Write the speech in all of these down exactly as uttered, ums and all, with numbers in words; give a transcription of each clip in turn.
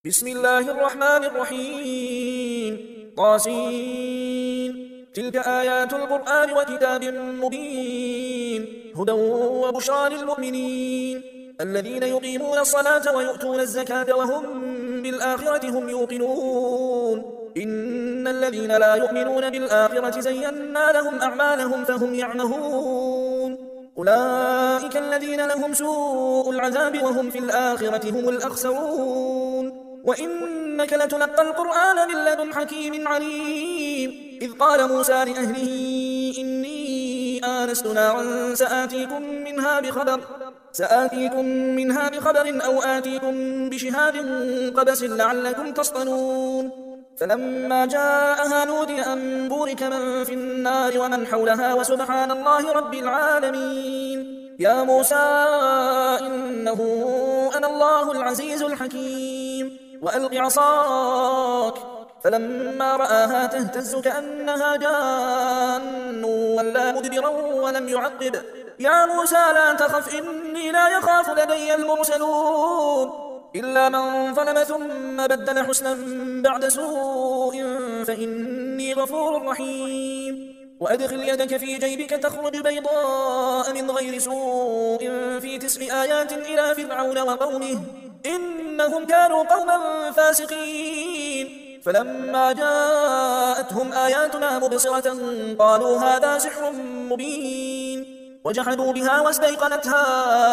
بسم الله الرحمن الرحيم طاسين. تلك آيات القرآن وكتاب مبين هدى وبشرى للمؤمنين الذين يقيمون الصلاة ويؤتون الزكاة وهم بالآخرة هم يوقنون. إن الذين لا يؤمنون بالآخرة زينا لهم أعمالهم فهم يعمهون. أولئك الذين لهم سوء العذاب وهم في الآخرة هم الأخسرون. وإنك لتلقى القرآن من لدن حكيم عليم. إذ قال موسى لأهله إني آنست نارا سآتيكم منها بخبر سآتيكم منها بخبر أو آتيكم بشهاب قبس لعلكم تصطلون. فلما جاءها نودي أن بورك من في النار ومن حولها وسبحان الله رب العالمين. يا موسى إنه أنا الله العزيز الحكيم وألق عصاك. فلما رآها تهتز كأنها جان ولا مدبرا ولم يعقب. يا موسى لا تخف إني لا يخاف لدي المرسلون. إلا من ظلم ثم بدل حسنا بعد سوء فإني غفور رحيم. وأدخل يدك في جيبك تخرج بيضاء من غير سوء في تسع آيات إلى فرعون وقومه إنهم كانوا قوما فاسقين. فلما جاءتهم آياتنا مبصرة قالوا هذا سحر مبين وجحدوا بها واستيقنتها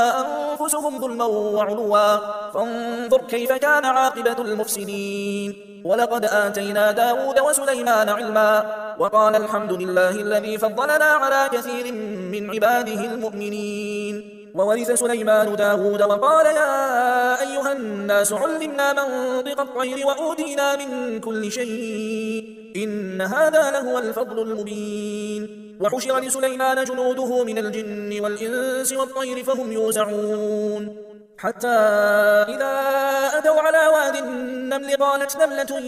أنفسهم ظلما وعلوا فانظر كيف كان عاقبة المفسدين. ولقد آتينا داود وسليمان علما وقال الحمد لله الذي فضلنا على كثير من عباده المؤمنين. وورث سليمان داود وقال يا أيها الناس علمنا منطق الطير وأوتينا من كل شيء إن هذا لهو الفضل المبين. وحشر لسليمان جنوده من الجن والإنس والطير فهم يوزعون حتى إذا أتوا على واد النمل قالت نملة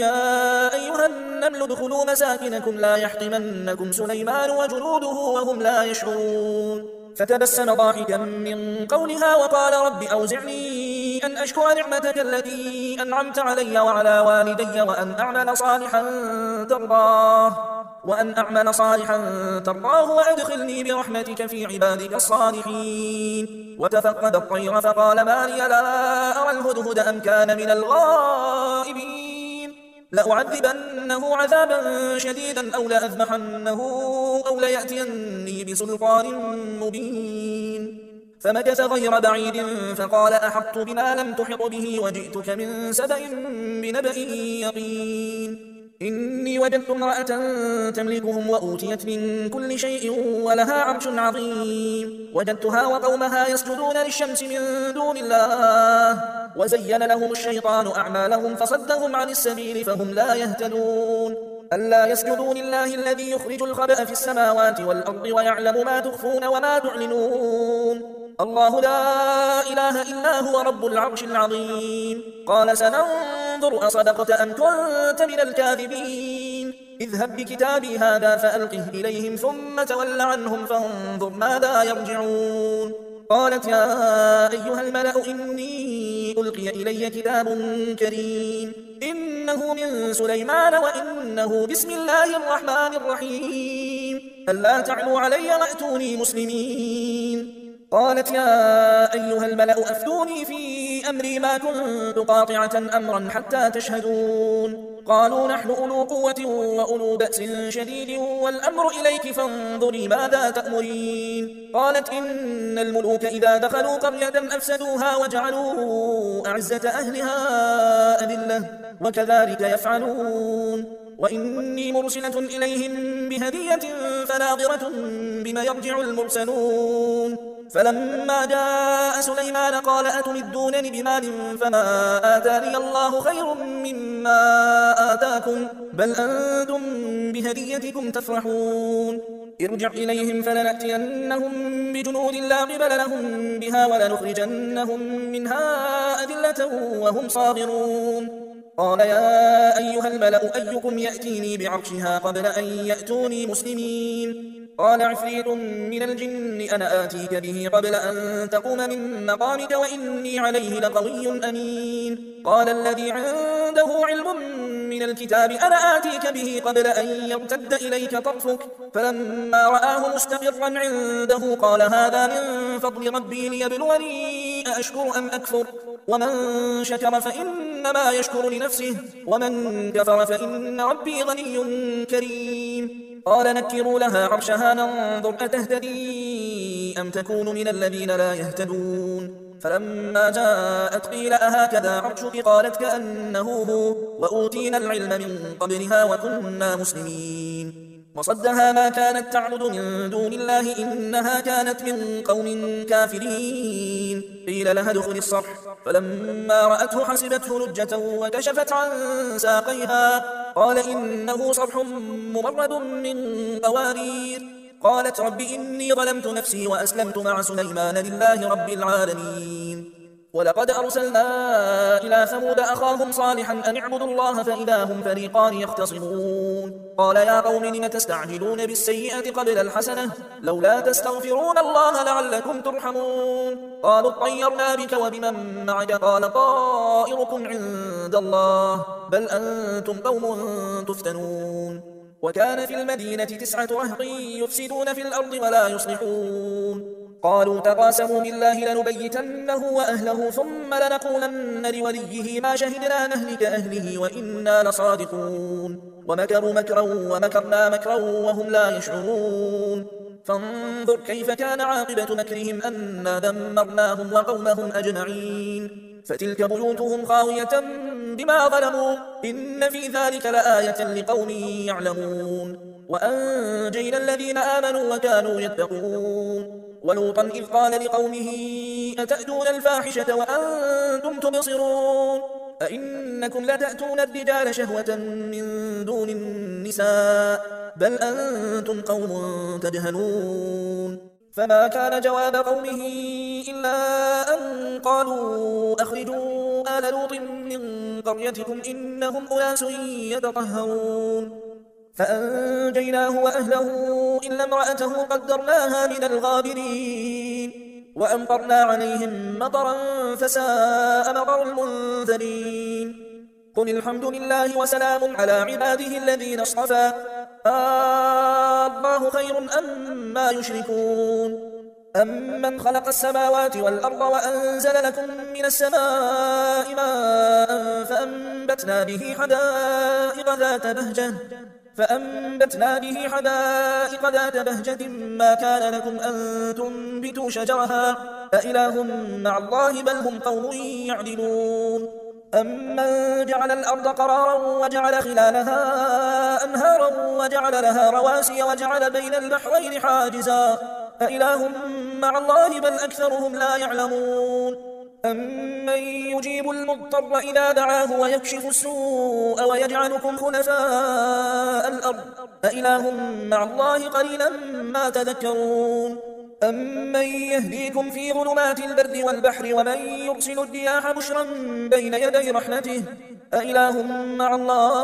يا أيها النمل ادخلوا مساكنكم لا يحطمنكم سليمان وجنوده وهم لا يشعرون. فتبسم ضاحكا من قولها وقال رب أوزعني أن أشكر نعمتك التي أنعمت علي وعلى والدي وأن أعمل صالحا ترضاه وأن أعمل صالحا ترضاه وأدخلني برحمتك في عبادك الصالحين. وتفقد الطير فقال ما لي لا أرى الهدهد أم كان من الغائبين. لأعذبنه عذابا شديدا أو لأذبحنه أو ليأتيني بسلطان مبين. فمكث غير بعيد فقال أحطت بما لم تحط به وجئتك من سبأ بنبأ يقين. إني وجدت امرأة تملكهم وأوتيت من كل شيء ولها عرش عظيم. وجدتها وقومها يسجدون للشمس من دون الله وزين لهم الشيطان أعمالهم فصدهم عن السبيل فهم لا يهتدون. ألا يسجدوا لله الذي يخرج الخبأ في السماوات والأرض ويعلم ما تخفون وما تعلنون. الله لا إله إلا هو رب العرش العظيم. قال سننظر أصدقت أم كنت من الكاذبين. اذهب بكتابي هذا فألقه إليهم ثم تول عنهم فانظر ماذا يرجعون. قالت يا أيها الملأ إني ألقي إلي كتاب كريم إنه من سليمان وإنه بسم الله الرحمن الرحيم ألا تعلوا علي وأتوني مسلمين. قالت يا أيها الملأ أفتوني في أمري ما كنت قاطعة أمرا حتى تشهدون. قالوا نحن أولو قوة وأولو بأس شديد والأمر إليك فانظري ماذا تأمرين. قالت إن الملوك إذا دخلوا قرية أفسدوها وجعلوا أعزة أهلها أذلة وكذلك يفعلون. وإني مرسلة إليهم بهدية فناظرة بما يرجع المرسلون. فلما جاء سليمان قال أتمدونني بمال فما آتاني الله خير مما آتاكم بل أنتم بهديتكم تفرحون. ارجع إليهم فلنأتينهم بجنود لا قبل لهم بها ولنخرجنهم منها أذلة وهم صاغرون. قال يا أيها الملأ أيكم يأتيني بعرشها قبل أن يأتوني مسلمين. قال عفريت من الجن أنا آتيك به قبل أن تقوم من مقامك وإني عليه لقوي أمين. قال الذي عنده علم من الكتاب أنا آتيك به قبل أن يرتد إليك طرفك فلما رآه مستقرا عنده قال هذا من فضل ربي ليبلوني أأشكر أم أكفر ومن شكر فإنما يشكر لنفسه ومن كفر فإن ربي غني كريم. قال نكروا لها عرشها ننظر أتهتدي أم تكون من الذين لا يهتدون. فلما جاءت قيل أهكذا عرشك قالت كأنه هو وأوتينا العلم من قبلها وكنا مسلمين. وصدها ما كانت تعبد من دون الله إنها كانت من قوم كافرين. قيل لها ادخل الصرح فلما رأته حسبته لجة وكشفت عن ساقيها قال إنه صرح ممرد من قوارير. قالت رب إني ظلمت نفسي وأسلمت مع سليمان لله رب العالمين. ولقد أرسلنا إلى ثمود أخاهم صالحا أن اعبدوا الله فإذا هم فريقان يختصمون. قال يا قوم لم تستعجلون بالسيئة قبل الحسنة لولا تستغفرون الله لعلكم ترحمون. قالوا اطيرنا بك وبمن معك قال طائركم عند الله بل أنتم قوم تفتنون. وكان في المدينة تسعة رهط يفسدون في الأرض ولا يصلحون. قالوا تقاسموا بالله لنبيتنه وأهله ثم لنقولن لوليه ما شهدنا نهلك أهله وإنا لصادقون. ومكروا مكرا ومكرنا مكرا وهم لا يشعرون. فانظر كيف كان عاقبة مكرهم أنا دمرناهم وقومهم أجمعين. فتلك بيوتهم خاوية بما ظلموا إن في ذلك لآية لقوم يعلمون. وأنجينا الذين آمنوا وكانوا يتقون. ولوطا إذ قال لقومه أتأتون الفاحشة وأنتم تبصرون أئنكم لتأتون الرجال شهوة من دون النساء بل أنتم قوم تجهلون. فما كان جواب قومه إلا أن قالوا أخرجوا آل لوط من قريتكم إنهم أناس يتطهرون. فأنجيناه وأهله إلا امرأته قدرناها من الغابرين. وأمطرنا عليهم مطرا فساء مطر المنذرين. قل الحمد لله وسلام على عباده الذين اصطفى آه الله خير أما يشركون. أمن خلق السماوات والأرض وأنزل لكم من السماء ماء فأنبتنا به حدائق ذات بهجة فأنبتنا به حدائق ذات بهجة ما كان لكم أن تنبتوا شجرها أإله مع الله بل هم قوم يعدلون. أمن جعل الأرض قرارا وجعل خلالها أنهارا وجعل لها رواسي وجعل بين البحرين حاجزا أإله مع الله بل أكثرهم لا يعلمون. أمن يجيب المضطر إذا دعاه ويكشف السوء ويجعلكم خلفاء الأرض أإله مع الله قليلا ما تذكرون. أمن يهديكم في ظلمات البر والبحر ومن يرسل الرياح بشرا بين يدي رحمته أإله مع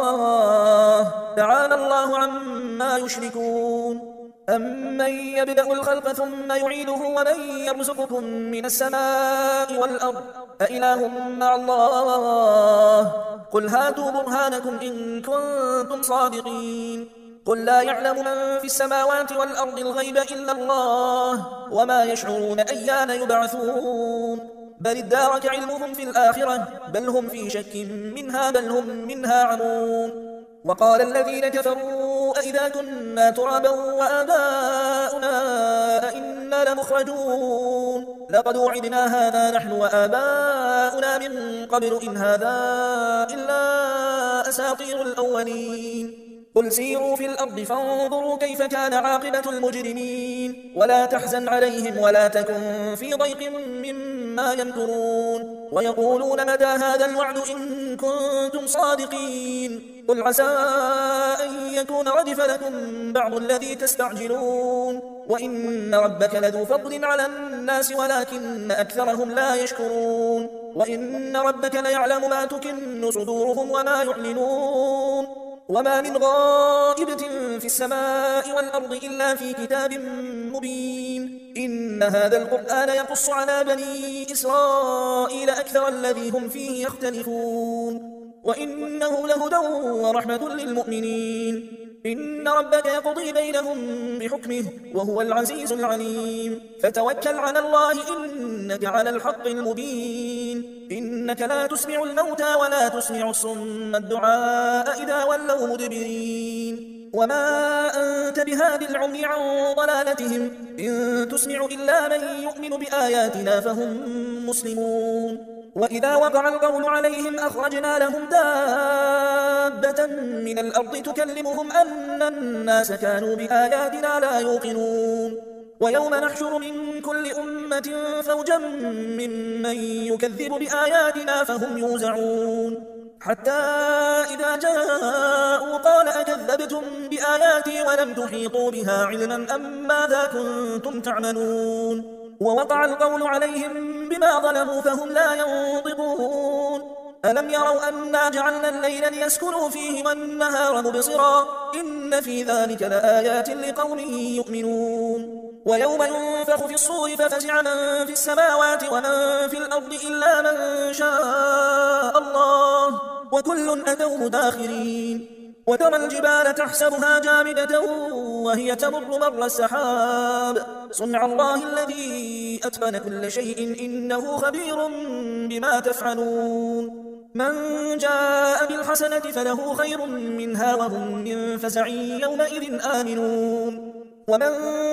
الله تعالى الله عما يشركون. أمن يبدأ الخلق ثم يعيده ومن يرزقكم من السماء والأرض أإله مع الله قل هاتوا برهانكم إن كنتم صادقين. قل لا يعلم من في السماوات والأرض الغيب إلا الله وما يشعرون أيان يبعثون. بل ادارك علمهم في الآخرة بل هم في شك منها بل هم منها عمون. وقال الذين كفروا أئذا كنا ترابا وآباؤنا أئنا لمخرجون لقد وعدنا هذا نحن وآباؤنا من قبل إن هذا إلا أساطير الأولين. قل سيروا في الأرض فانظروا كيف كان عاقبة المجرمين ولا تحزن عليهم ولا تكن في ضيق مما يمكرون. ويقولون متى هذا الوعد إن كنتم صادقين قل عسى أن يكون ردف لكم بعض الذي تستعجلون وإن ربك لذو فضل على الناس ولكن أكثرهم لا يشكرون. وإن ربك ليعلم ما تكن صدورهم وما يعلنون وما من غائبة في السماء والأرض إلا في كتاب مبين إن هذا القرآن يقص على بني إسرائيل أكثر الذي هم فيه يختلفون وإنه لهدى ورحمة للمؤمنين إن ربك يقضي بينهم بحكمه وهو العزيز العليم فتوكل على الله إنك على الحق المبين إنك لا تسمع الموتى ولا تسمع الصم الدعاء إذا ولوا مدبرين وما أنت بهاد العمي عن ضلالتهم إن تسمع إلا من يؤمن بآياتنا فهم مسلمون وإذا وقع القول عليهم أخرجنا لهم دابة من الأرض تكلمهم أن الناس كانوا بآياتنا لا يوقنون ويوم نحشر من كل أمة فوجا ممن يكذب بآياتنا فهم يوزعون حتى إذا جاءوا قال أكذبتم بآياتي ولم تحيطوا بها علما أم ماذا كنتم تعملون ووقع القول عليهم بما ظلموا فهم لا ينطقون ألم يروا أنا جعلنا الليل ليسكنوا فيه والنهار مبصرا إن في ذلك لآيات لقوم يؤمنون ويوم ينفخ في الصور ففزع من في السماوات ومن في الأرض إلا من شاء الله وكل أتوه داخرين وترى الجبال تحسبها جامدة وهي تمر مر السحاب صنع الله الذي أتقن كل شيء إنه خبير بما تفعلون من جاء بالحسنة فله خير منها وهم من فزع يومئذ آمنون ومن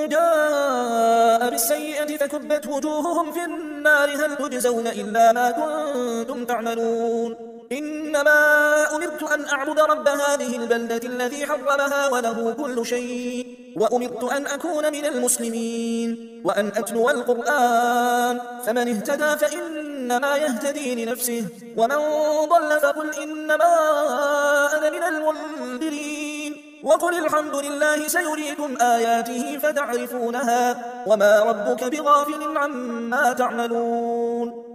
جاء بالسيئة فكبت وجوههم في النار هل تجزون إلا ما كنتم تعملون إنما أمرت أن أعبد رب هذه البلدة الذي حرمها وله كل شيء وأمرت أن أكون من المسلمين وأن أتلو القرآن فمن اهتدى فإنما يهتدي لنفسه ومن ضل فقل إنما أنا من المنذرين وقل الحمد لله سيريكم آياته فتعرفونها وما ربك بغافل عما تعملون